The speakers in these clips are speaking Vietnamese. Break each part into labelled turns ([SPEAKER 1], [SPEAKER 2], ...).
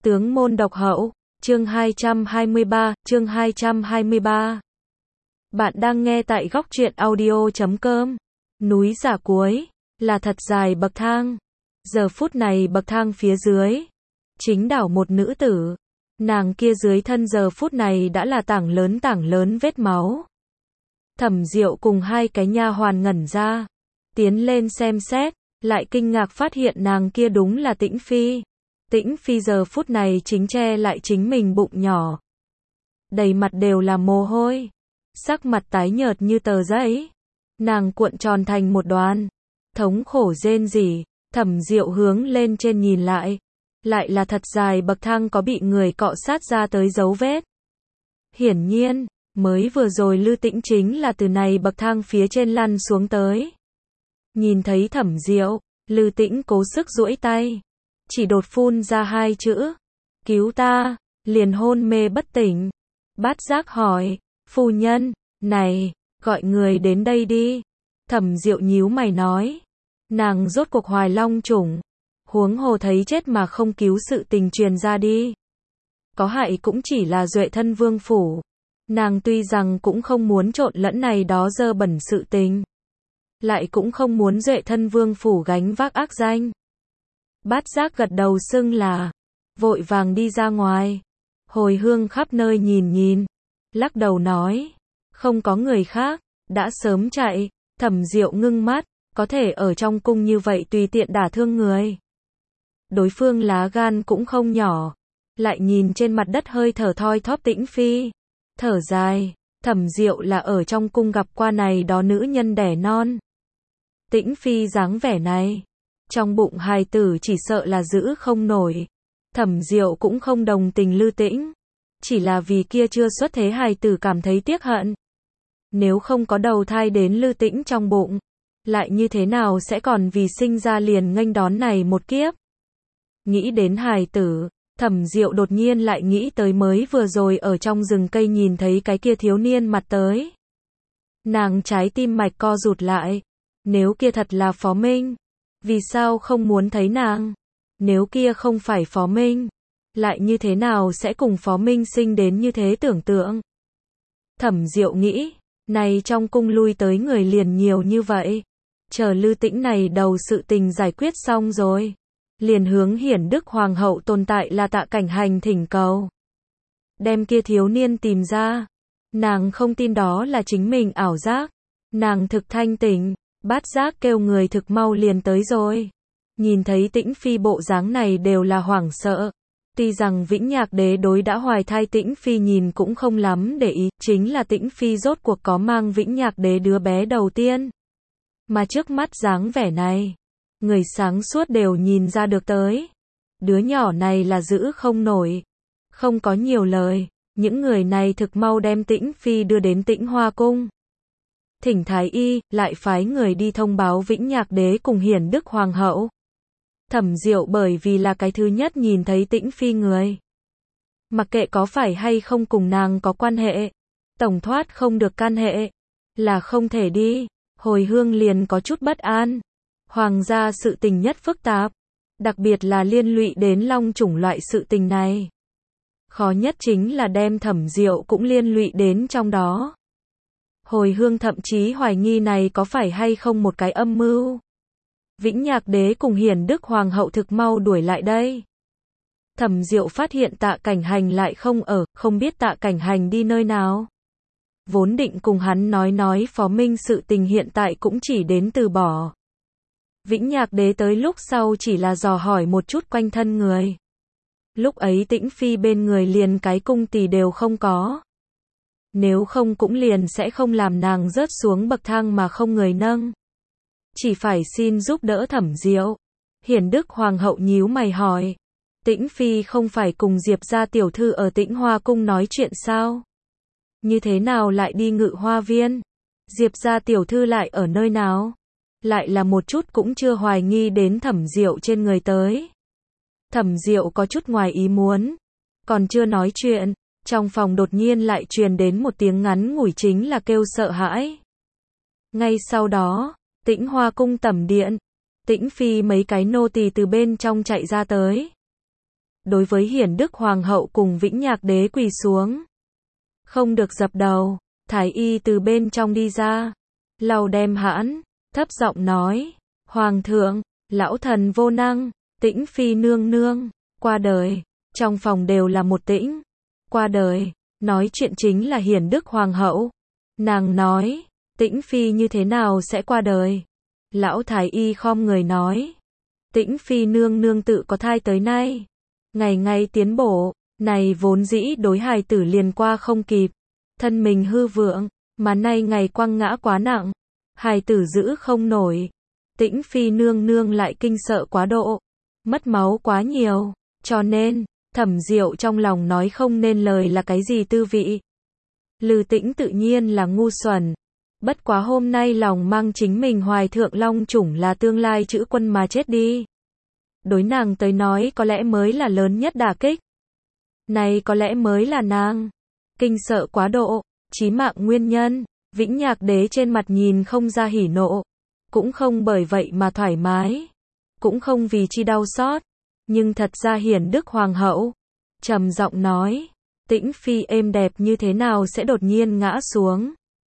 [SPEAKER 1] Tướng môn độc hậu, chương 223. Bạn đang nghe tại góc truyện audio.com. Núi giả cuối, là thật dài bậc thang. Giờ phút này bậc thang phía dưới, chính đảo một nữ tử. Nàng kia dưới thân giờ phút này đã là tảng lớn vết máu. Thẩm Diệu cùng hai cái nha hoàn ngẩn ra, tiến lên xem xét, lại kinh ngạc phát hiện nàng kia đúng là Tĩnh Phi. Tĩnh Phi giờ phút này chính che lại chính mình bụng nhỏ, đầy mặt đều là mồ hôi, sắc mặt tái nhợt như tờ giấy, nàng cuộn tròn thành một đoàn, thống khổ rên rỉ. Thẩm Diệu hướng lên trên nhìn lại là thật dài bậc thang có bị người cọ sát ra tới dấu vết. Hiển nhiên, mới vừa rồi Lư Tĩnh chính là từ này bậc thang phía trên lăn xuống tới. Nhìn thấy Thẩm Diệu, Lư Tĩnh cố sức duỗi tay, chỉ đột phun ra hai chữ, cứu ta, liền hôn mê bất tỉnh. Bát Giác hỏi, phu nhân, này, gọi người đến đây đi. Thẩm Diệu nhíu mày nói, nàng rốt cuộc hoài long chủng, huống hồ thấy chết mà không cứu sự tình truyền ra đi. Có hại cũng chỉ là Duệ thân vương phủ. Nàng tuy rằng cũng không muốn trộn lẫn này đó dơ bẩn sự tình, lại cũng không muốn Duệ thân vương phủ gánh vác ác danh. Bát Giác gật đầu xưng là, vội vàng đi ra ngoài. Hồi Hương khắp nơi nhìn, lắc đầu nói, không có người khác, đã sớm chạy. Thẩm Diệu ngưng mắt, có thể ở trong cung như vậy tùy tiện đả thương người. Đối phương lá gan cũng không nhỏ, lại nhìn trên mặt đất hơi thở thoi thóp Tĩnh Phi, thở dài. Thẩm Diệu là ở trong cung gặp qua này đó nữ nhân đẻ non. Tĩnh Phi dáng vẻ này, trong bụng hài tử chỉ sợ là giữ không nổi. Thẩm Diệu cũng không đồng tình Lư Tĩnh, chỉ là vì kia chưa xuất thế hài tử cảm thấy tiếc hận. Nếu không có đầu thai đến Lư Tĩnh trong bụng, lại như thế nào sẽ còn vì sinh ra liền nghênh đón này một kiếp. Nghĩ đến hài tử, Thẩm Diệu đột nhiên lại nghĩ tới mới vừa rồi ở trong rừng cây nhìn thấy cái kia thiếu niên mặt tới. Nàng trái tim mạch co rụt lại, nếu kia thật là Phó Minh, vì sao không muốn thấy nàng? Nếu kia không phải Phó Minh, lại như thế nào sẽ cùng Phó Minh sinh đến như thế tưởng tượng? Thẩm Diệu nghĩ, này trong cung lui tới người liền nhiều như vậy, chờ Lư Tĩnh này đầu sự tình giải quyết xong rồi, liền hướng Hiển Đức Hoàng hậu tồn tại là Tạ Cảnh Hành thỉnh cầu, đem kia thiếu niên tìm ra. Nàng không tin đó là chính mình ảo giác, nàng thực thanh tỉnh. Bát Giác kêu người thực mau liền tới rồi. Nhìn thấy Tĩnh Phi bộ dáng này đều là hoảng sợ. Tuy rằng Vĩnh Nhạc Đế đối đã hoài thai Tĩnh Phi nhìn cũng không lắm để ý, chính là Tĩnh Phi rốt cuộc có mang Vĩnh Nhạc Đế đứa bé đầu tiên. Mà trước mắt dáng vẻ này, người sáng suốt đều nhìn ra được tới. Đứa nhỏ này là giữ không nổi. Không có nhiều lời, những người này thực mau đem Tĩnh Phi đưa đến Tĩnh Hoa cung. Thỉnh Thái Y, lại phái người đi thông báo Vĩnh Nhạc Đế cùng Hiển Đức Hoàng hậu. Thẩm Diệu bởi vì là cái thứ nhất nhìn thấy Tĩnh Phi người. Mặc kệ có phải hay không cùng nàng có quan hệ, tổng thoát không được can hệ, là không thể đi. Hồi Hương liền có chút bất an. Hoàng gia sự tình nhất phức tạp, đặc biệt là liên lụy đến long chủng loại sự tình này. Khó nhất chính là đem Thẩm Diệu cũng liên lụy đến trong đó. Hồi Hương thậm chí hoài nghi này có phải hay không một cái âm mưu. Vĩnh Nhạc Đế cùng Hiển Đức Hoàng hậu thực mau đuổi lại đây. Thẩm Diệu phát hiện Tạ Cảnh Hành lại không ở, không biết Tạ Cảnh Hành đi nơi nào. Vốn định cùng hắn nói Phó Minh sự tình hiện tại cũng chỉ đến từ bỏ. Vĩnh Nhạc Đế tới lúc sau chỉ là dò hỏi một chút quanh thân người. Lúc ấy Tĩnh Phi bên người liền cái cung tỳ đều không có. Nếu không cũng liền sẽ không làm nàng rớt xuống bậc thang mà không người nâng. Chỉ phải xin giúp đỡ Thẩm Diệu. Hiển Đức Hoàng hậu nhíu mày hỏi, Tĩnh Phi không phải cùng Diệp gia tiểu thư ở Tĩnh Hoa cung nói chuyện sao? Như thế nào lại đi Ngự Hoa viên? Diệp gia tiểu thư lại ở nơi nào? Lại là một chút cũng chưa hoài nghi đến Thẩm Diệu trên người tới. Thẩm Diệu có chút ngoài ý muốn, còn chưa nói chuyện, trong phòng đột nhiên lại truyền đến một tiếng ngắn ngủi chính là kêu sợ hãi. Ngay sau đó, Tĩnh Hoa cung tẩm điện, Tĩnh Phi mấy cái nô tỳ từ bên trong chạy ra tới. đối với Hiển Đức Hoàng hậu cùng Vĩnh Nhạc đế quỳ xuống. Không được dập đầu, thái y từ bên trong đi ra, lau đem hãn, thấp giọng nói, Hoàng thượng, lão thần vô năng, Tĩnh phi nương nương, qua đời. Trong phòng đều là một tĩnh. Qua đời, nói chuyện chính là Hiển Đức Hoàng hậu. Nàng nói, Tĩnh phi như thế nào sẽ qua đời? Lão thái y khom người nói, Tĩnh phi nương nương tự có thai tới nay, ngày ngày tiến bộ, này vốn dĩ đối hài tử liền qua không kịp, thân mình hư vượng, mà nay ngày quăng ngã quá nặng, hài tử giữ không nổi. Tĩnh phi nương nương lại kinh sợ quá độ, mất máu quá nhiều, cho nên, Thẩm Diệu trong lòng nói không nên lời là cái gì tư vị. Lư Tĩnh tự nhiên là ngu xuẩn, bất quá hôm nay lòng mang chính mình hoài thượng long chủng là tương lai chữ quân mà chết đi. Đối nàng tới nói có lẽ mới là lớn nhất đả kích. Này có lẽ mới là nàng kinh sợ quá độ, chí mạng nguyên nhân. Vĩnh Nhạc đế trên mặt nhìn không ra hỉ nộ, cũng không bởi vậy mà thoải mái, cũng không vì chi đau xót, nhưng thật ra Hiển Đức Hoàng hậu trầm giọng nói, Tĩnh phi êm đẹp như thế nào sẽ đột nhiên ngã xuống?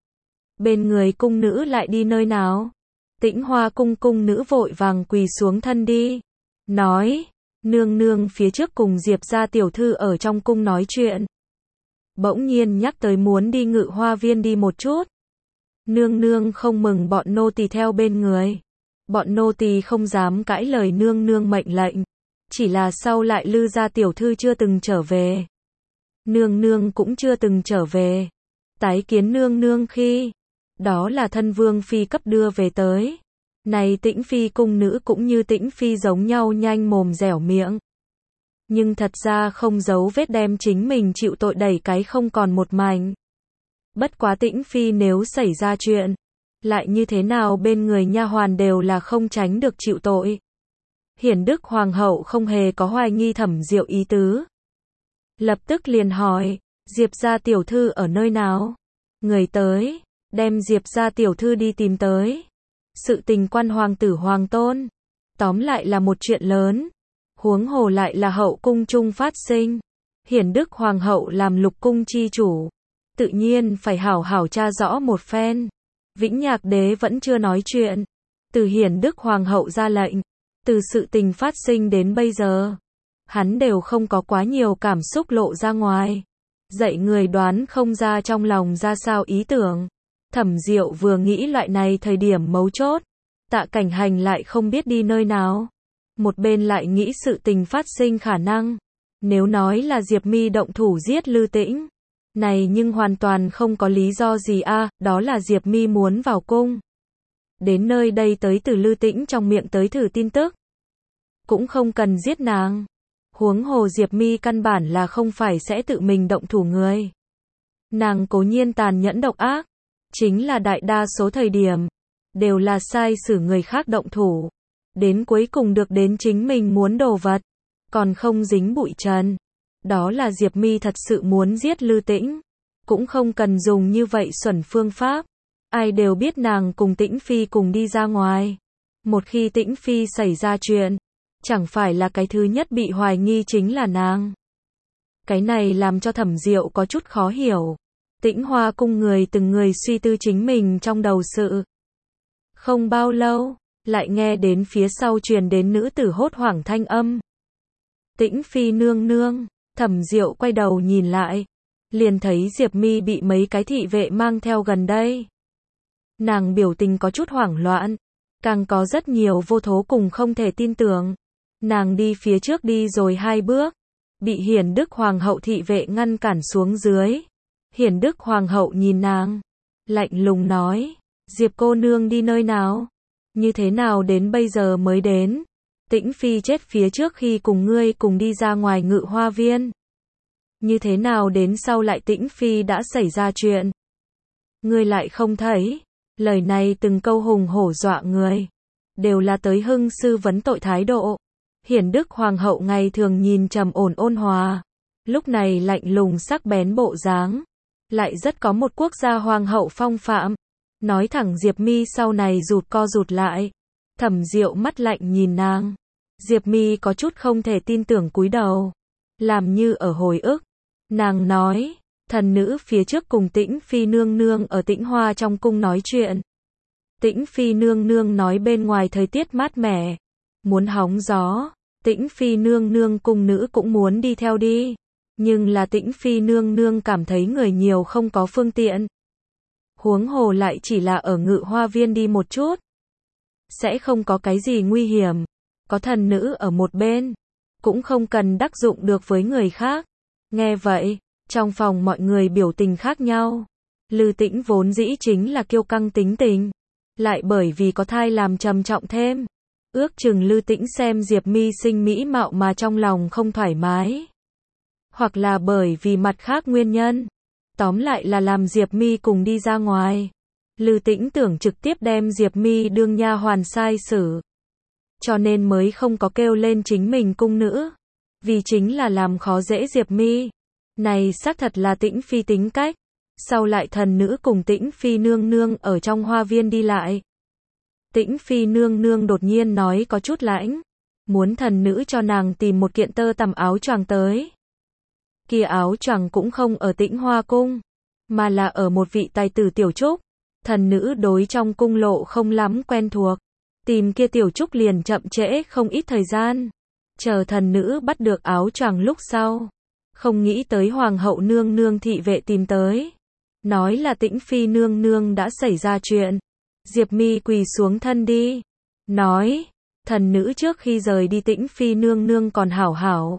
[SPEAKER 1] Bên người cung nữ lại đi nơi nào? Tĩnh Hoa cung cung nữ vội vàng quỳ xuống thân đi, nói, nương nương phía trước cùng Diệp gia tiểu thư ở trong cung nói chuyện, bỗng nhiên nhắc tới muốn đi Ngự Hoa viên đi một chút. Nương nương không mừng bọn nô tỳ theo bên người, bọn nô tỳ không dám cãi lời nương nương mệnh lệnh, chỉ là sau lại Lư gia tiểu thư chưa từng trở về, nương nương cũng chưa từng trở về, tái kiến nương nương khi đó là thân vương phi cấp đưa về tới. Này Tĩnh phi cung nữ cũng như Tĩnh phi giống nhau nhanh mồm dẻo miệng, nhưng thật ra không giấu vết đem chính mình chịu tội đẩy cái không còn một mảnh. Bất quá Tĩnh phi nếu xảy ra chuyện, lại như thế nào bên người nha hoàn đều là không tránh được chịu tội. Hiển Đức Hoàng hậu không hề có hoài nghi Thẩm Diệu ý tứ, lập tức liền hỏi, Diệp gia tiểu thư ở nơi nào? Người tới, đem Diệp gia tiểu thư đi tìm tới. Sự tình quan hoàng tử hoàng tôn, tóm lại là một chuyện lớn, huống hồ lại là hậu cung chung phát sinh. Hiển Đức Hoàng hậu làm lục cung chi chủ, tự nhiên phải hảo hảo tra rõ một phen. Vĩnh Nhạc đế vẫn chưa nói chuyện, từ Hiển Đức Hoàng hậu ra lệnh, từ sự tình phát sinh đến bây giờ, hắn đều không có quá nhiều cảm xúc lộ ra ngoài, dạy người đoán không ra trong lòng ra sao ý tưởng. Thẩm Diệu vừa nghĩ loại này thời điểm mấu chốt, Tạ Cảnh Hành lại không biết đi nơi nào, một bên lại nghĩ sự tình phát sinh khả năng, nếu nói là Diệp Mi động thủ giết Lư Tĩnh, này nhưng hoàn toàn không có lý do gì a, đó là Diệp Mi muốn vào cung. Đến nơi đây tới từ Lư Tĩnh trong miệng tới thử tin tức, cũng không cần giết nàng. Huống hồ Diệp Mi căn bản là không phải sẽ tự mình động thủ người. Nàng cố nhiên tàn nhẫn độc ác, chính là đại đa số thời điểm đều là sai xử người khác động thủ, đến cuối cùng được đến chính mình muốn đồ vật, còn không dính bụi trần. Đó là Diệp Mi thật sự muốn giết Lư Tĩnh, cũng không cần dùng như vậy xuẩn phương pháp. Ai đều biết nàng cùng Tĩnh phi cùng đi ra ngoài, một khi Tĩnh phi xảy ra chuyện, chẳng phải là cái thứ nhất bị hoài nghi chính là nàng. Cái này làm cho Thẩm Diệu có chút khó hiểu. Tĩnh Hoa cung người từng người suy tư chính mình trong đầu sự. Không bao lâu, lại nghe đến phía sau truyền đến nữ tử hốt hoảng thanh âm. Tĩnh phi nương nương. Thẩm Diệu quay đầu nhìn lại, liền thấy Diệp Mi bị mấy cái thị vệ mang theo gần đây. Nàng biểu tình có chút hoảng loạn, càng có rất nhiều vô thố cùng không thể tin tưởng. Nàng đi phía trước đi rồi 2 bước, bị Hiển Đức Hoàng hậu thị vệ ngăn cản xuống dưới. Hiển Đức Hoàng hậu nhìn nàng, lạnh lùng nói, Diệp cô nương đi nơi nào? Như thế nào đến bây giờ mới đến? Tĩnh phi chết phía trước khi cùng ngươi cùng đi ra ngoài Ngự Hoa viên. Như thế nào đến sau lại Tĩnh phi đã xảy ra chuyện? Ngươi lại không thấy? Lời này từng câu hùng hổ dọa người, đều là tới hưng sư vấn tội thái độ. Hiển Đức Hoàng hậu ngày thường nhìn trầm ổn ôn hòa, lúc này lạnh lùng sắc bén bộ dáng, lại rất có một quốc gia hoàng hậu phong phạm. Nói thẳng Diệp Mi sau này rụt co rụt lại. Thẩm Diệu mắt lạnh nhìn nàng. Diệp Mi có chút không thể tin tưởng cúi đầu. làm như ở hồi ức. Nàng nói, thần nữ phía trước cùng Tĩnh Phi nương nương ở Tĩnh Hoa trong cung nói chuyện. Tĩnh Phi nương nương nói bên ngoài thời tiết mát mẻ, muốn hóng gió, Tĩnh Phi nương nương cung nữ cũng muốn đi theo đi. Nhưng là Tĩnh Phi nương nương cảm thấy người nhiều không có phương tiện. Huống hồ lại chỉ là ở Ngự Hoa Viên đi một chút. Sẽ không có cái gì nguy hiểm. Có thần nữ ở một bên. Cũng không cần đắc dụng được với người khác. Nghe vậy, trong phòng mọi người biểu tình khác nhau. Lư Tĩnh vốn dĩ chính là kiêu căng tính tình. Lại bởi vì có thai làm trầm trọng thêm. Ước chừng Lư Tĩnh xem Diệp Mi xinh mỹ mạo mà trong lòng không thoải mái. Hoặc là bởi vì mặt khác nguyên nhân. Tóm lại là làm Diệp Mi cùng đi ra ngoài. Lư Tĩnh tưởng trực tiếp đem Diệp Mi đương nha hoàn sai xử. Cho nên mới không có kêu lên chính mình cung nữ. Vì chính là làm khó dễ Diệp Mi. Này xác thật là Tĩnh Phi tính cách. Sau lại thần nữ cùng Tĩnh Phi nương nương ở trong hoa viên đi lại. Tĩnh Phi nương nương đột nhiên nói có chút lãnh. Muốn thần nữ cho nàng tìm một kiện tơ tằm áo choàng tới. Kia áo choàng cũng không ở Tĩnh Hoa cung, mà là ở một vị tài tử tiểu trúc. Thần nữ đối trong cung lộ không lắm quen thuộc. Tìm kia tiểu trúc liền chậm trễ không ít thời gian. Chờ thần nữ bắt được áo choàng lúc sau. Không nghĩ tới hoàng hậu nương nương thị vệ tìm tới. Nói là Tĩnh Phi nương nương đã xảy ra chuyện. Diệp Mi quỳ xuống thân đi. Nói, thần nữ trước khi rời đi Tĩnh Phi nương nương còn hảo hảo.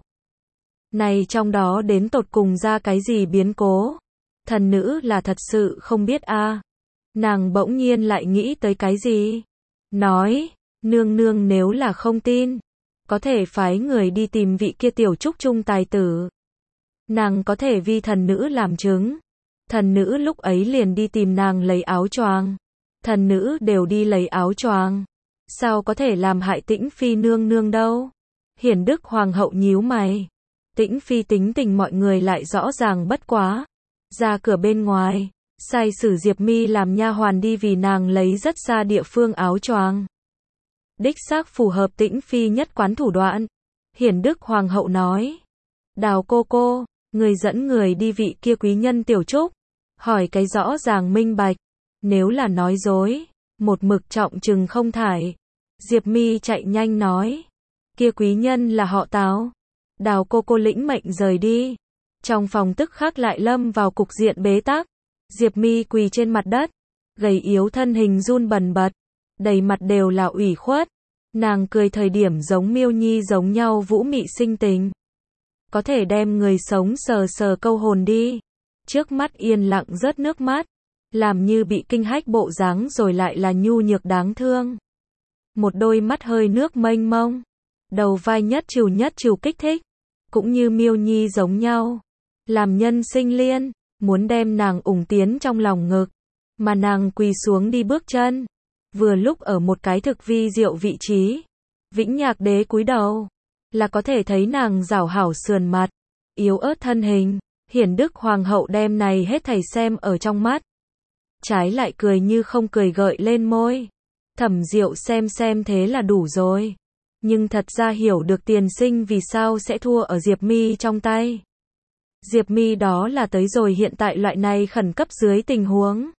[SPEAKER 1] Này trong đó đến tột cùng ra cái gì biến cố? Thần nữ là thật sự không biết a. Nàng bỗng nhiên lại nghĩ tới cái gì? Nói, nương nương nếu là không tin, có thể phái người đi tìm vị kia tiểu trúc trung tài tử. Nàng có thể vi thần nữ làm chứng. Thần nữ lúc ấy liền đi tìm nàng lấy áo choàng. Thần nữ đều đi lấy áo choàng. Sao có thể làm hại Tĩnh Phi nương nương đâu? Hiển Đức hoàng hậu nhíu mày. Tĩnh Phi tính tình mọi người lại rõ ràng bất quá. Ra cửa bên ngoài, sai sử Diệp Mi làm nha hoàn đi vì nàng lấy rất xa địa phương áo choàng. Đích xác phù hợp Tĩnh Phi nhất quán thủ đoạn. Hiển Đức hoàng hậu nói. Đào cô, người dẫn người đi vị kia quý nhân tiểu trúc. Hỏi cái rõ ràng minh bạch. Nếu là nói dối, một mực trọng trừng không thải. Diệp Mi chạy nhanh nói. Kia quý nhân là họ Tào. Đào cô lĩnh mệnh rời đi. Trong phòng tức khắc lại lâm vào cục diện bế tắc. Diệp Mi quỳ trên mặt đất. Gầy yếu thân hình run bần bật. Đầy mặt đều là ủy khuất. Nàng cười thời điểm giống Miêu Nhi giống nhau vũ mị sinh tình. Có thể đem người sống sờ sờ câu hồn đi. Trước mắt yên lặng rớt nước mắt. Làm như bị kinh hách bộ dáng rồi lại là nhu nhược đáng thương. Một đôi mắt hơi nước mênh mông. Đầu vai nhất trừ kích thích. Cũng như Miêu Nhi giống nhau. Làm nhân sinh liên. Muốn đem nàng ủng tiến trong lòng ngực. Mà nàng quỳ xuống đi bước chân. Vừa lúc ở một cái thực vi diệu vị trí. Vĩnh Nhạc Đế cúi đầu. Là có thể thấy nàng rảo hảo sườn mặt. Yếu ớt thân hình. Hiển Đức hoàng hậu đem này hết thảy xem ở trong mắt. Trái lại cười như không cười gợi lên môi. Thẩm Diệu xem thế là đủ rồi. Nhưng thật ra hiểu được tiền sinh vì sao sẽ thua ở Diệp Mi trong tay. Diệp Mi đó là tới rồi hiện tại loại này khẩn cấp dưới tình huống.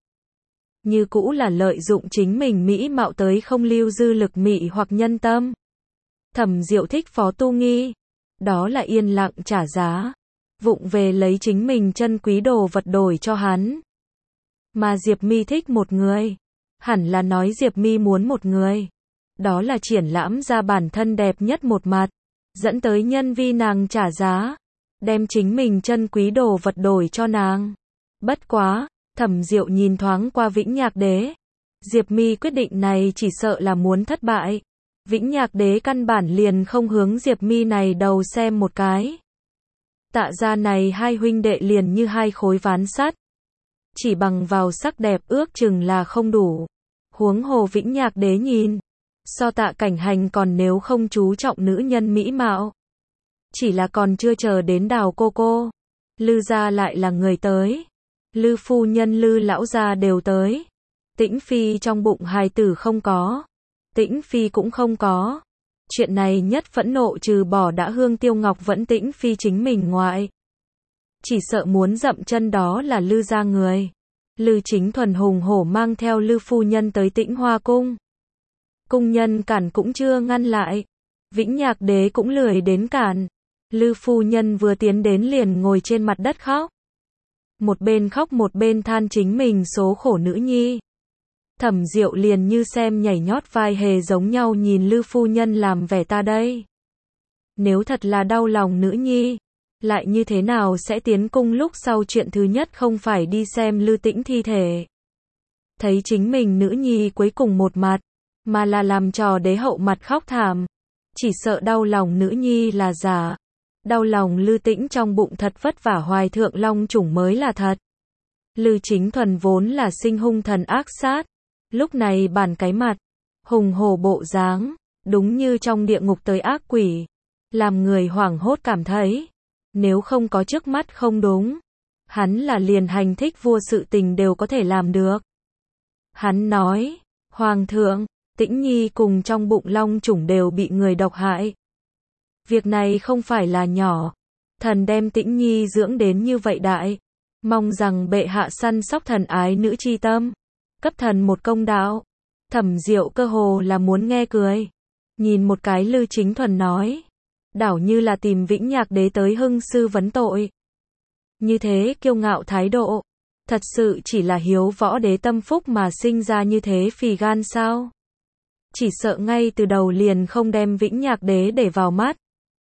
[SPEAKER 1] Như cũ là lợi dụng chính mình mỹ mạo tới không lưu dư lực mị hoặc nhân tâm. Thẩm Diệu thích Phó Tu Nghi. Đó là yên lặng trả giá. Vụng về lấy chính mình chân quý đồ vật đổi cho hắn. Mà Diệp Mi thích một người. Hẳn là nói Diệp Mi muốn một người. Đó là triển lãm ra bản thân đẹp nhất một mặt. Dẫn tới nhân vi nàng trả giá. Đem chính mình chân quý đồ vật đổi cho nàng. Bất quá, Thẩm Diệu nhìn thoáng qua Vĩnh Nhạc Đế. Diệp Mi quyết định này chỉ sợ là muốn thất bại. Vĩnh Nhạc Đế căn bản liền không hướng Diệp Mi này đầu xem một cái. Tạ ra này hai huynh đệ liền như hai khối ván sắt. Chỉ bằng vào sắc đẹp ước chừng là không đủ. Huống hồ Vĩnh Nhạc Đế nhìn. So Tạ Cảnh Hành còn nếu không chú trọng nữ nhân mỹ mạo. Chỉ là còn chưa chờ đến Đào cô. Lư gia lại là người tới. Lư phu nhân Lư lão gia đều tới. Tĩnh Phi trong bụng hài tử không có. Tĩnh Phi cũng không có. Chuyện này nhất phẫn nộ trừ bỏ đã Hương Tiêu Ngọc vẫn Tĩnh Phi chính mình ngoại. Chỉ sợ muốn dậm chân đó là Lư gia người. Lư Chính Thuần hùng hổ mang theo Lư phu nhân tới Tĩnh Hoa cung. Cung nhân cản cũng chưa ngăn lại. Vĩnh Nhạc Đế cũng lười đến cản. Lư phu nhân vừa tiến đến liền ngồi trên mặt đất khóc. Một bên khóc một bên than chính mình số khổ nữ nhi. Thẩm Diệu liền như xem nhảy nhót vai hề giống nhau nhìn Lư phu nhân làm vẻ ta đây. Nếu thật là đau lòng nữ nhi, lại như thế nào sẽ tiến cung lúc sau chuyện thứ nhất không phải đi xem Lư Tĩnh thi thể. Thấy chính mình nữ nhi cuối cùng một mặt, mà là làm trò đế hậu mặt khóc thảm. Chỉ sợ đau lòng nữ nhi là giả. Đau lòng Lư Tĩnh trong bụng thật vất vả hoài thượng long chủng mới là thật. Lư Chính Thuần vốn là sinh hung thần ác sát. Lúc này bản cái mặt, hùng hổ bộ dáng, đúng như trong địa ngục tới ác quỷ. Làm người hoảng hốt cảm thấy, nếu không có trước mắt không đúng, hắn là liền hành thích vua sự tình đều có thể làm được. Hắn nói, Hoàng thượng, Tĩnh Nhi cùng trong bụng long chủng đều bị người độc hại. Việc này không phải là nhỏ, thần đem Tĩnh Nhi dưỡng đến như vậy đại, mong rằng bệ hạ săn sóc thần ái nữ chi tâm, cấp thần một công đạo. Thẩm Diệu cơ hồ là muốn nghe cười, nhìn một cái Lư Chính Thuần nói, đảo như là tìm Vĩnh Nhạc Đế tới hưng sư vấn tội. Như thế kiêu ngạo thái độ, thật sự chỉ là hiếu võ đế tâm phúc mà sinh ra như thế phì gan sao? Chỉ sợ ngay từ đầu liền không đem Vĩnh Nhạc Đế để vào mắt.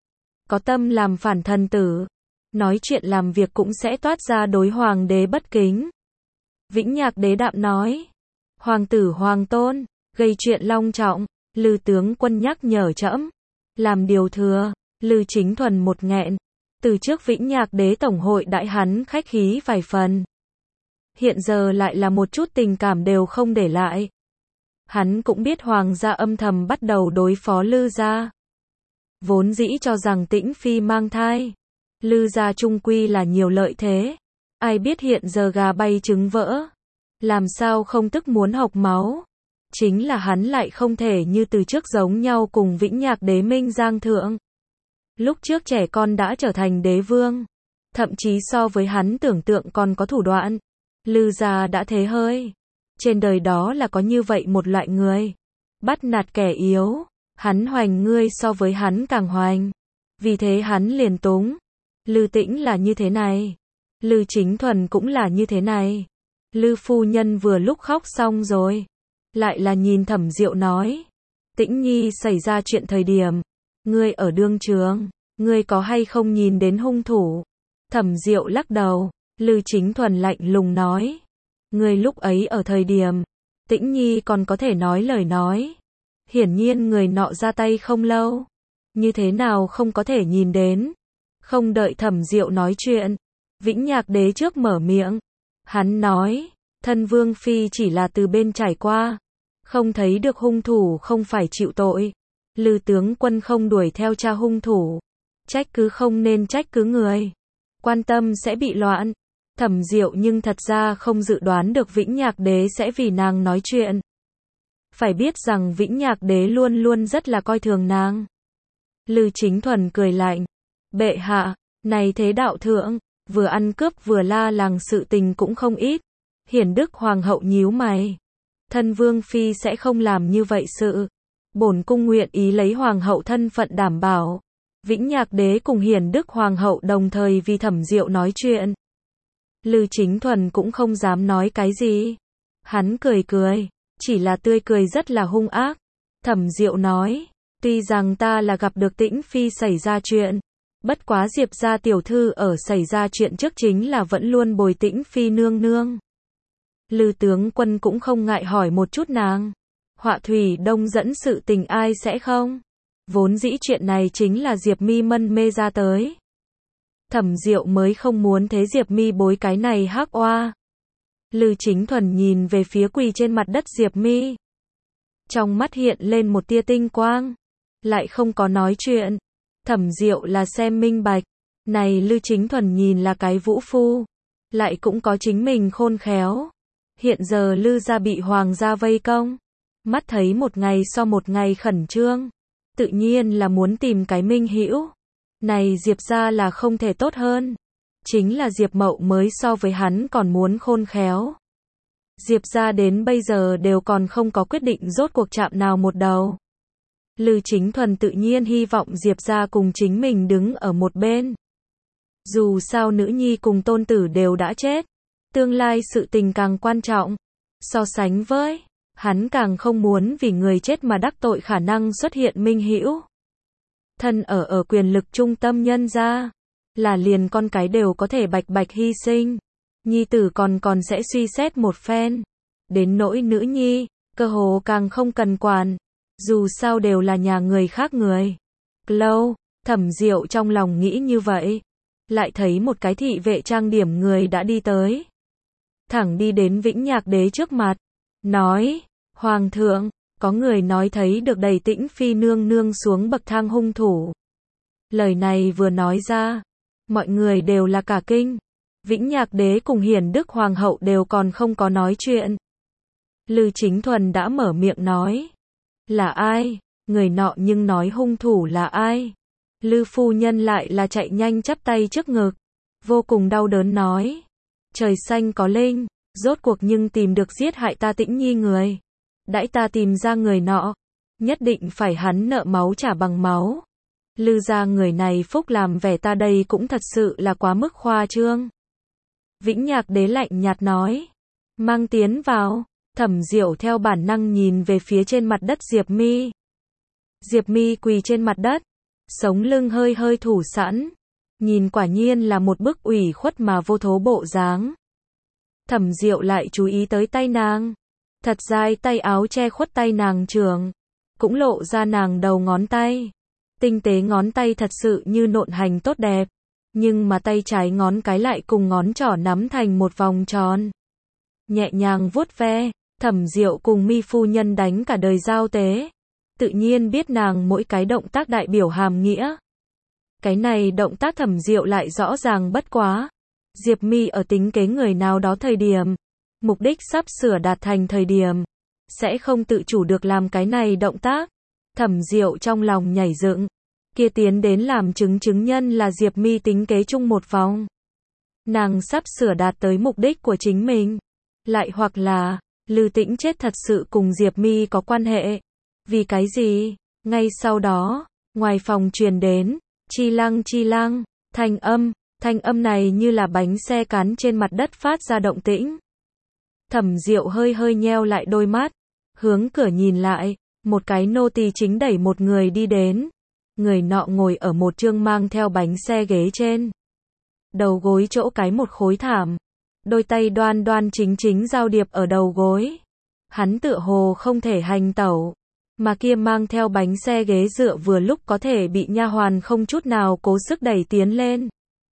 [SPEAKER 1] Có tâm làm phản thần tử, nói chuyện làm việc cũng sẽ toát ra đối hoàng đế bất kính. Vĩnh Nhạc Đế đạm nói, hoàng tử hoàng tôn, gây chuyện long trọng, Lư tướng quân nhắc nhở trẫm, làm điều thừa. Lư Chính Thuần một nghẹn, từ trước Vĩnh Nhạc Đế tổng hội đãi hắn khách khí vài phần. Hiện giờ lại là một chút tình cảm đều không để lại. Hắn cũng biết hoàng gia âm thầm bắt đầu đối phó Lư gia. Vốn dĩ cho rằng Tĩnh Phi mang thai, Lư gia trung quy là nhiều lợi thế. Ai biết hiện giờ gà bay trứng vỡ, làm sao không tức muốn hộc máu. Chính là hắn lại không thể như từ trước giống nhau cùng Vĩnh Nhạc Đế minh giang thượng. Lúc trước trẻ con đã trở thành đế vương, thậm chí so với hắn tưởng tượng còn có thủ đoạn. Lư gia đã thế hơi. Trên đời đó là có như vậy một loại người, bắt nạt kẻ yếu, hắn hoành ngươi so với hắn càng hoành. Vì thế hắn liền túng. Lư Tĩnh là như thế này, Lư Chính Thuần cũng là như thế này. Lư phu nhân vừa lúc khóc xong rồi, lại là nhìn Thẩm Diệu nói, Tĩnh Nhi xảy ra chuyện thời điểm, ngươi ở đương trường, ngươi có hay không nhìn đến hung thủ? Thẩm Diệu lắc đầu. Lư Chính Thuần lạnh lùng nói, ngươi lúc ấy ở thời điểm, Tĩnh Nhi còn có thể nói lời nói. Hiển nhiên người nọ ra tay không lâu, như thế nào không có thể nhìn đến. Không đợi Thẩm Diệu nói chuyện, Vĩnh Nhạc Đế trước mở miệng. Hắn nói, thân vương phi chỉ là từ bên trải qua, không thấy được hung thủ không phải chịu tội. Lư tướng quân không đuổi theo tra hung thủ, trách cứ không nên trách cứ người, quan tâm sẽ bị loạn. Thẩm Diệu nhưng thật ra không dự đoán được Vĩnh Nhạc Đế sẽ vì nàng nói chuyện. Phải biết rằng Vĩnh Nhạc Đế luôn luôn rất là coi thường nàng. Lư Chính Thuần cười lạnh, bệ hạ, này thế đạo thượng, vừa ăn cướp vừa la làng sự tình cũng không ít. Hiển Đức Hoàng hậu nhíu mày, thân vương phi sẽ không làm như vậy sự. Bổn cung nguyện ý lấy Hoàng hậu thân phận đảm bảo. Vĩnh Nhạc Đế cùng Hiển Đức Hoàng hậu đồng thời vì Thẩm Diệu nói chuyện. Lư Chính Thuần cũng không dám nói cái gì. Hắn cười cười, chỉ là tươi cười rất là hung ác. Thẩm Diệu nói, tuy rằng ta là gặp được Tĩnh Phi xảy ra chuyện, bất quá Diệp gia tiểu thư ở xảy ra chuyện trước chính là vẫn luôn bồi Tĩnh Phi nương nương. Lư tướng quân cũng không ngại hỏi một chút nàng, Họa Thủy Đông dẫn sự tình ai sẽ không? Vốn dĩ chuyện này chính là Diệp Mi mân mê ra tới. Thẩm Diệu mới không muốn thế Diệp Mi bối cái này hắc oa. Lư Chính Thuần nhìn về phía quỳ trên mặt đất Diệp Mi, trong mắt hiện lên một tia tinh quang, lại không có nói chuyện. Thẩm Diệu là xem minh bạch, này Lư Chính Thuần nhìn là cái vũ phu, lại cũng có chính mình khôn khéo. Hiện giờ Lư gia bị hoàng gia vây công, mắt thấy một ngày so một ngày khẩn trương, tự nhiên là muốn tìm cái minh hữu. Này Diệp gia là không thể tốt hơn. Chính là Diệp Mậu mới so với hắn còn muốn khôn khéo. Diệp gia đến bây giờ đều còn không có quyết định rốt cuộc chạm nào một đầu. Lư Chính Thuần tự nhiên hy vọng Diệp gia cùng chính mình đứng ở một bên. Dù sao nữ nhi cùng tôn tử đều đã chết, tương lai sự tình càng quan trọng. So sánh với, hắn càng không muốn vì người chết mà đắc tội khả năng xuất hiện minh hữu. Thân ở quyền lực trung tâm nhân gia, là liền con cái đều có thể bạch bạch hy sinh. Nhi tử còn sẽ suy xét một phen. Đến nỗi nữ nhi, cơ hồ càng không cần quản. Dù sao đều là nhà người khác người. Lâu, Thẩm Diệu trong lòng nghĩ như vậy. Lại thấy một cái thị vệ trang điểm người đã đi tới. Thẳng đi đến Vĩnh Nhạc Đế trước mặt. Nói, Hoàng thượng, có người nói thấy được đẩy Tĩnh Phi nương nương xuống bậc thang hung thủ. Lời này vừa nói ra, mọi người đều là cả kinh. Vĩnh Nhạc Đế cùng Hiển Đức Hoàng hậu đều còn không có nói chuyện. Lư Chính Thuần đã mở miệng nói. Là ai? Người nọ nhưng nói hung thủ là ai? Lư phu nhân lại là chạy nhanh chắp tay trước ngực. Vô cùng đau đớn nói. Trời xanh có linh, rốt cuộc nhưng tìm được giết hại ta Tĩnh Nhi người. Đãi ta tìm ra người nọ, nhất định phải hắn nợ máu trả bằng máu. Lư gia người này phúc làm vẻ ta đây cũng thật sự là quá mức khoa trương. Vĩnh Nhạc Đế lạnh nhạt nói. Mang tiến vào. Thẩm Diệu theo bản năng nhìn về phía trên mặt đất Diệp Mi. Diệp Mi quỳ trên mặt đất, sống lưng hơi hơi thủ sẵn. Nhìn quả nhiên là một bức ủy khuất mà vô thố bộ dáng. Thẩm Diệu lại chú ý tới tay nàng. Thật dài tay áo che khuất tay nàng trường. Cũng lộ ra nàng đầu ngón tay. Tinh tế ngón tay thật sự như nộn hành tốt đẹp. Nhưng mà tay trái ngón cái lại cùng ngón trỏ nắm thành một vòng tròn. Nhẹ nhàng vuốt ve, Thẩm Diệu cùng Mi phu nhân đánh cả đời giao tế. Tự nhiên biết nàng mỗi cái động tác đại biểu hàm nghĩa. Cái này động tác Thẩm Diệu lại rõ ràng bất quá. Diệp Mi ở tính kế người nào đó thời điểm, mục đích sắp sửa đạt thành thời điểm, sẽ không tự chủ được làm cái này động tác. Thẩm Diệu trong lòng nhảy dựng. Kia tiến đến làm chứng nhân là Diệp Mi tính kế chung một vòng. Nàng sắp sửa đạt tới mục đích của chính mình. Lại hoặc là, Lư Tĩnh chết thật sự cùng Diệp Mi có quan hệ. Vì cái gì? Ngay sau đó, ngoài phòng truyền đến, chi lăng, thanh âm này như là bánh xe cán trên mặt đất phát ra động tĩnh. Thẩm Diệu hơi hơi nheo lại đôi mắt, hướng cửa nhìn lại, một cái nô tỳ chính đẩy một người đi đến. Người nọ ngồi ở một chương mang theo bánh xe ghế trên. Đầu gối chỗ cái một khối thảm. Đôi tay đoan đoan chính giao điệp ở đầu gối. Hắn tựa hồ không thể hành tẩu. Mà kia mang theo bánh xe ghế dựa vừa lúc có thể bị nha hoàn không chút nào cố sức đẩy tiến lên.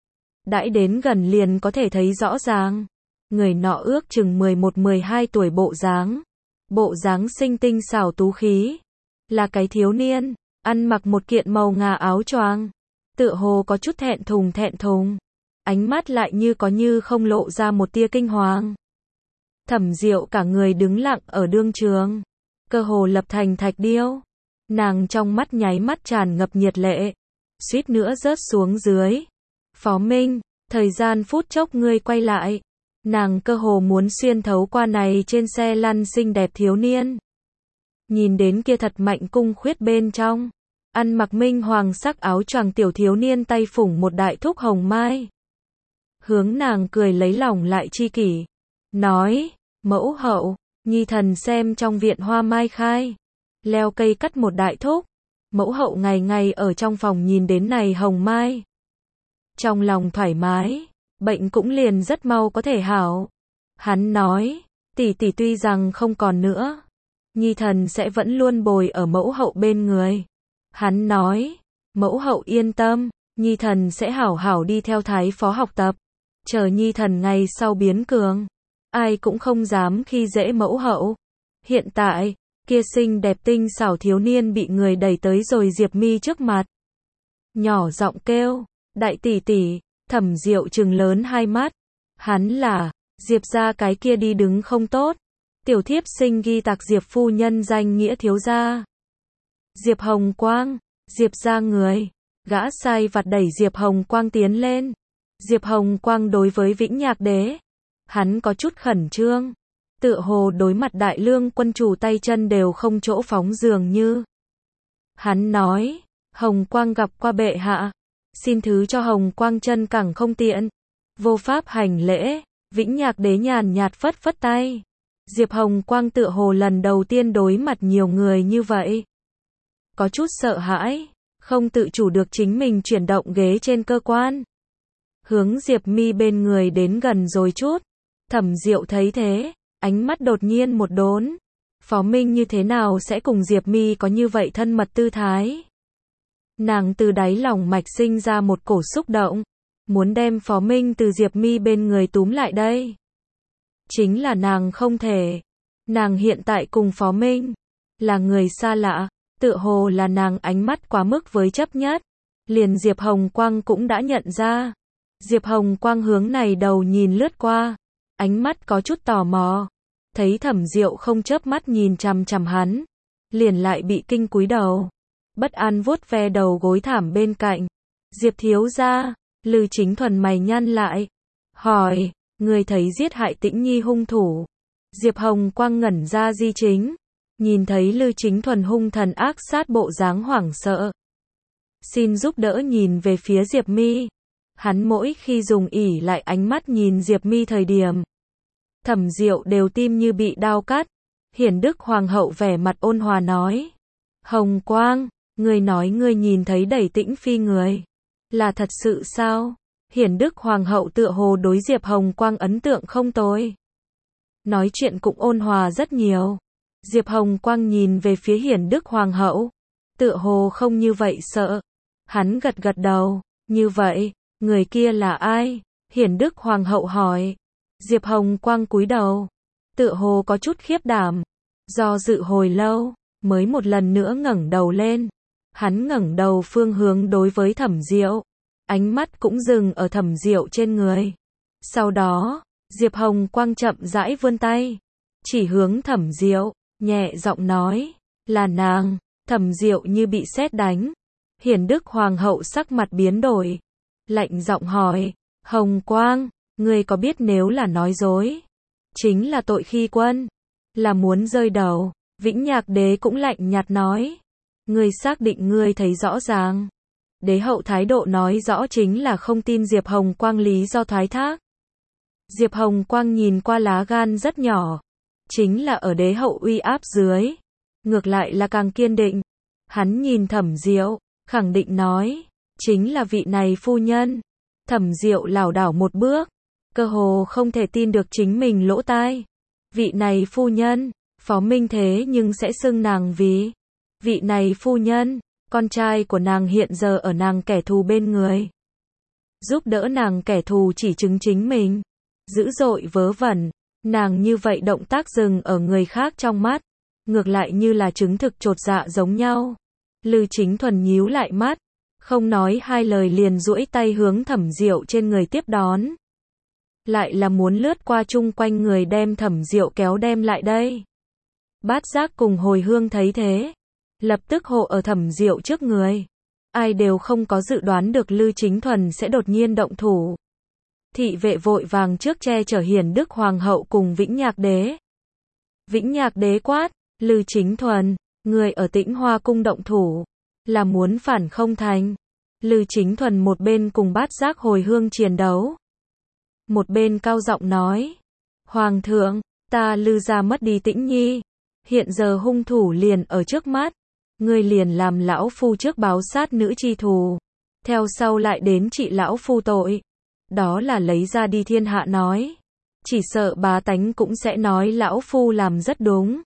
[SPEAKER 1] Đãi đến gần liền có thể thấy rõ ràng. Người nọ ước chừng 11-12 tuổi bộ dáng. Bộ dáng xinh tinh xảo tú khí. Là cái thiếu niên. Ăn mặc một kiện màu ngà áo choàng, tựa hồ có chút thẹn thùng, ánh mắt lại như có như không lộ ra một tia kinh hoàng. Thẩm Diệu cả người đứng lặng ở đương trường, cơ hồ lập thành thạch điêu. Nàng trong mắt nháy mắt tràn ngập nhiệt lệ, suýt nữa rớt xuống dưới. Phó Minh, thời gian phút chốc ngươi quay lại. Nàng cơ hồ muốn xuyên thấu qua này trên xe lăn xinh đẹp thiếu niên. Nhìn đến kia thật mạnh cung khuyết bên trong, ăn mặc minh hoàng sắc áo choàng tiểu thiếu niên tay phủng một đại thúc hồng mai. Hướng nàng cười lấy lòng lại chi kỷ. Nói, mẫu hậu, nhi thần xem trong viện hoa mai khai. Leo cây cắt một đại thúc. Mẫu hậu ngày ngày ở trong phòng nhìn đến này hồng mai. Trong lòng thoải mái, bệnh cũng liền rất mau có thể hảo. Hắn nói, tỷ tỷ tuy rằng không còn nữa, nhi thần sẽ vẫn luôn bồi ở mẫu hậu bên người. Hắn nói, mẫu hậu yên tâm, nhi thần sẽ hảo hảo đi theo thái phó học tập. Chờ nhi thần ngày sau biến cường, ai cũng không dám khi dễ mẫu hậu. Hiện tại, kia xinh đẹp tinh xảo thiếu niên bị người đẩy tới rồi Diệp Mi trước mặt. Nhỏ giọng kêu, đại tỷ tỷ. Thẩm Diệu trừng lớn hai mắt. Hắn là, Diệp gia cái kia đi đứng không tốt. Tiểu thiếp sinh ghi tạc Diệp phu nhân danh nghĩa thiếu gia. Diệp Hồng Quang, Diệp ra người. Gã sai vặt đẩy Diệp Hồng Quang tiến lên. Diệp Hồng Quang đối với Vĩnh Nhạc Đế, hắn có chút khẩn trương, tựa hồ đối mặt Đại Lương quân chủ tay chân đều không chỗ phóng dường như. Hắn nói, Hồng Quang gặp qua bệ hạ, xin thứ cho Hồng Quang chân cẳng không tiện, vô pháp hành lễ. Vĩnh Nhạc Đế nhàn nhạt phất phất tay. Diệp Hồng Quang tựa hồ lần đầu tiên đối mặt nhiều người như vậy, có chút sợ hãi, không tự chủ được chính mình chuyển động ghế trên cơ quan, hướng Diệp Mi bên người đến gần rồi chút. Thẩm Diệu thấy thế, ánh mắt đột nhiên một đốn. Phó Minh như thế nào sẽ cùng Diệp Mi có như vậy thân mật tư thái? Nàng từ đáy lòng mạch sinh ra một cổ xúc động, muốn đem Phó Minh từ Diệp Mi bên người túm lại đây. Chính là nàng không thể. Nàng hiện tại cùng Phó Minh là người xa lạ, tựa hồ là nàng ánh mắt quá mức với chấp nhất. Liền Diệp Hồng Quang cũng đã nhận ra. Diệp Hồng Quang hướng này đầu nhìn lướt qua, ánh mắt có chút tò mò. Thấy Thẩm Diệu không chớp mắt nhìn chằm chằm hắn, liền lại bị kinh cúi đầu, bất an vuốt ve đầu gối thảm bên cạnh. Diệp thiếu gia, Lư Chính Thuần mày nhăn lại, hỏi, người thấy giết hại Tĩnh Nhi hung thủ? Diệp Hồng Quang ngẩn ra di chính, nhìn thấy Lư Chính Thuần hung thần ác sát bộ dáng hoảng sợ, xin giúp đỡ nhìn về phía Diệp Mi. Hắn mỗi khi dùng ỉ lại ánh mắt nhìn Diệp Mi thời điểm, Thẩm Diệu đều tim như bị đao cắt. Hiển Đức Hoàng hậu vẻ mặt ôn hòa nói, Hồng Quang, ngươi nói ngươi nhìn thấy đẩy Tĩnh Phi người, là thật sự sao? Hiển Đức Hoàng hậu tựa hồ đối Diệp Hồng Quang ấn tượng không tồi, nói chuyện cũng ôn hòa rất nhiều. Diệp Hồng Quang nhìn về phía Hiển Đức Hoàng hậu, tựa hồ không như vậy sợ. Hắn gật gật đầu, như vậy, người kia là ai? Hiển Đức Hoàng hậu hỏi. Diệp Hồng Quang cúi đầu, tựa hồ có chút khiếp đảm, do dự hồi lâu, mới một lần nữa ngẩng đầu lên. Hắn ngẩng đầu phương hướng đối với Thẩm Diệu, ánh mắt cũng dừng ở Thẩm Diệu trên người. Sau đó, Diệp Hồng Quang chậm rãi vươn tay, chỉ hướng Thẩm Diệu, nhẹ giọng nói, là nàng. Thẩm Diệu như bị sét đánh. Hiển Đức Hoàng hậu sắc mặt biến đổi, lạnh giọng hỏi, Hồng Quang, ngươi có biết nếu là nói dối, chính là tội khi quân, là muốn rơi đầu. Vĩnh Nhạc Đế cũng lạnh nhạt nói, ngươi xác định ngươi thấy rõ ràng? Đế hậu thái độ nói rõ chính là không tin Diệp Hồng Quang lý do thoái thác. Diệp Hồng Quang nhìn qua lá gan rất nhỏ, chính là ở đế hậu uy áp dưới, ngược lại là càng kiên định. Hắn nhìn Thẩm Diệu, khẳng định nói, chính là vị này phu nhân. Thẩm Diệu lảo đảo một bước, cơ hồ không thể tin được chính mình lỗ tai. Vị này phu nhân, Phó Minh thế nhưng sẽ xưng nàng vì vị này phu nhân. Con trai của nàng hiện giờ ở nàng kẻ thù bên người, giúp đỡ nàng kẻ thù chỉ chứng chính mình, dữ dội vớ vẩn. Nàng như vậy động tác dừng ở người khác trong mắt, ngược lại như là chứng thực chột dạ giống nhau. Lư Chính Thuần nhíu lại mắt, không nói hai lời liền duỗi tay hướng Thẩm Diệu trên người tiếp đón. Lại là muốn lướt qua chung quanh người đem Thẩm Diệu kéo đem lại đây. Bát Giác cùng Hồi Hương thấy thế, lập tức hộ ở Thẩm Diệu trước người. Ai đều không có dự đoán được Lư Chính Thuần sẽ đột nhiên động thủ. Thị vệ vội vàng trước che chở Hiển Đức Hoàng hậu cùng Vĩnh Nhạc Đế. Vĩnh Nhạc Đế quát, Lư Chính Thuần, người ở Tĩnh Hoa cung động thủ, là muốn phản không thành? Lư Chính Thuần một bên cùng Bát Giác Hồi Hương chiến đấu, một bên cao giọng nói, Hoàng thượng, ta Lư gia mất đi Tĩnh Nhi, hiện giờ hung thủ liền ở trước mắt, ngươi liền làm lão phu trước báo sát nữ chi thù, theo sau lại đến trị lão phu tội. Đó là lấy ra đi thiên hạ nói, chỉ sợ bá tánh cũng sẽ nói lão phu làm rất đúng.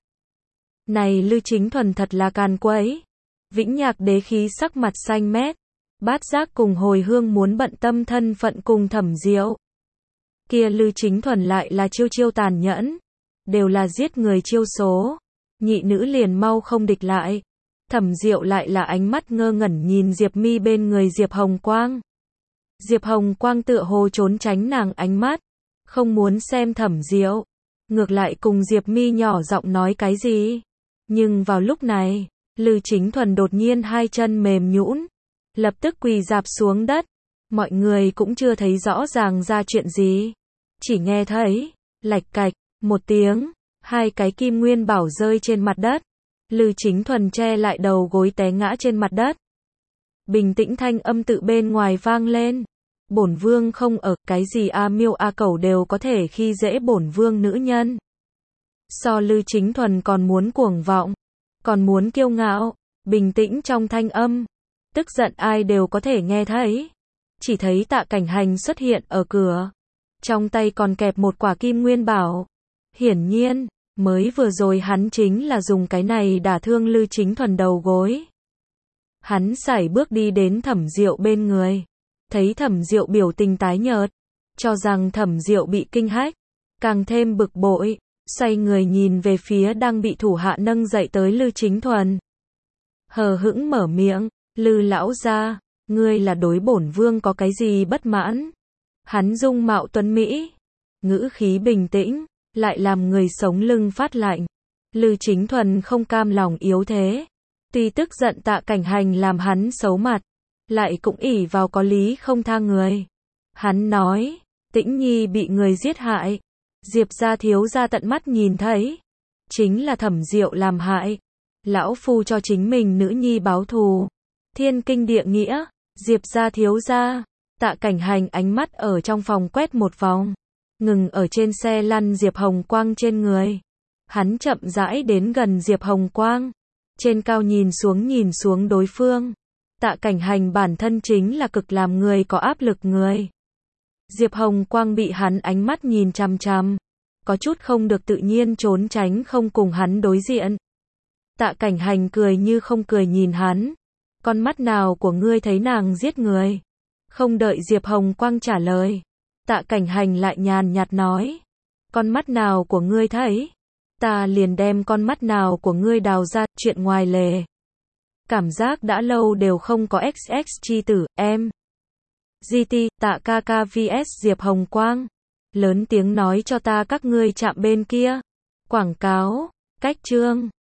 [SPEAKER 1] Này Lư Chính Thuần thật là càn quấy. Vĩnh Nhạc Đế khí sắc mặt xanh mét. Bát Giác cùng Hồi Hương muốn bận tâm thân phận cùng Thẩm Diệu. Kia Lư Chính Thuần lại là chiêu chiêu tàn nhẫn, đều là giết người chiêu số. Nhị nữ liền mau không địch lại. Thẩm Diệu lại là ánh mắt ngơ ngẩn nhìn Diệp Mi bên người Diệp Hồng Quang. Diệp Hồng Quang tựa hồ trốn tránh nàng ánh mắt, không muốn xem Thẩm Diệu, ngược lại cùng Diệp Mi nhỏ giọng nói cái gì. Nhưng vào lúc này, Lư Chính Thuần đột nhiên hai chân mềm nhũn, lập tức quỳ rạp xuống đất. Mọi người cũng chưa thấy rõ ràng ra chuyện gì, chỉ nghe thấy lạch cạch một tiếng, hai cái kim nguyên bảo rơi trên mặt đất. Lư Chính Thuần che lại đầu gối té ngã trên mặt đất. Bình tĩnh thanh âm tự bên ngoài vang lên. Bổn vương không ở, cái gì a miêu a cẩu đều có thể khi dễ bổn vương nữ nhân. So Lư Chính Thuần còn muốn cuồng vọng, còn muốn kiêu ngạo. Bình tĩnh trong thanh âm, tức giận ai đều có thể nghe thấy. Chỉ thấy Tạ Cảnh Hành xuất hiện ở cửa, trong tay còn kẹp một quả kim nguyên bảo. Hiển nhiên, mới vừa rồi hắn chính là dùng cái này đả thương Lư Chính Thuần đầu gối. Hắn sải bước đi đến Thẩm Diệu bên người, thấy Thẩm Diệu biểu tình tái nhợt, cho rằng Thẩm Diệu bị kinh hách, càng thêm bực bội, xoay người nhìn về phía đang bị thủ hạ nâng dậy tới Lư Chính Thuần. Hờ hững mở miệng, Lư lão gia, ngươi là đối bổn vương có cái gì bất mãn? Hắn dung mạo tuấn mỹ, ngữ khí bình tĩnh, lại làm người sống lưng phát lạnh. Lư Chính Thuần không cam lòng yếu thế, tuy tức giận Tạ Cảnh Hành làm hắn xấu mặt, lại cũng ỷ vào có lý không tha người. Hắn nói, Tĩnh Nhi bị người giết hại, Diệp gia thiếu gia tận mắt nhìn thấy, chính là Thẩm Diệu làm hại. Lão phu cho chính mình nữ nhi báo thù, thiên kinh địa nghĩa. Diệp gia thiếu gia. Tạ Cảnh Hành ánh mắt ở trong phòng quét một vòng, ngừng ở trên xe lăn Diệp Hồng Quang trên người. Hắn chậm rãi đến gần Diệp Hồng Quang, trên cao nhìn xuống đối phương. Tạ Cảnh Hành bản thân chính là cực làm người có áp lực người. Diệp Hồng Quang bị hắn ánh mắt nhìn chằm chằm, có chút không được tự nhiên trốn tránh không cùng hắn đối diện. Tạ Cảnh Hành cười như không cười nhìn hắn. Con mắt nào của ngươi thấy nàng giết người? Không đợi Diệp Hồng Quang trả lời, Tạ Cảnh Hành lại nhàn nhạt nói, con mắt nào của ngươi thấy? Ta liền đem con mắt nào của ngươi đào ra. Chuyện ngoài lề. Cảm giác đã lâu đều không có XX chi tử, em. GT, Tạ ca ca vs Diệp Hồng Quang. Lớn tiếng nói cho ta các ngươi chạm bên kia. Quảng cáo, cách chương.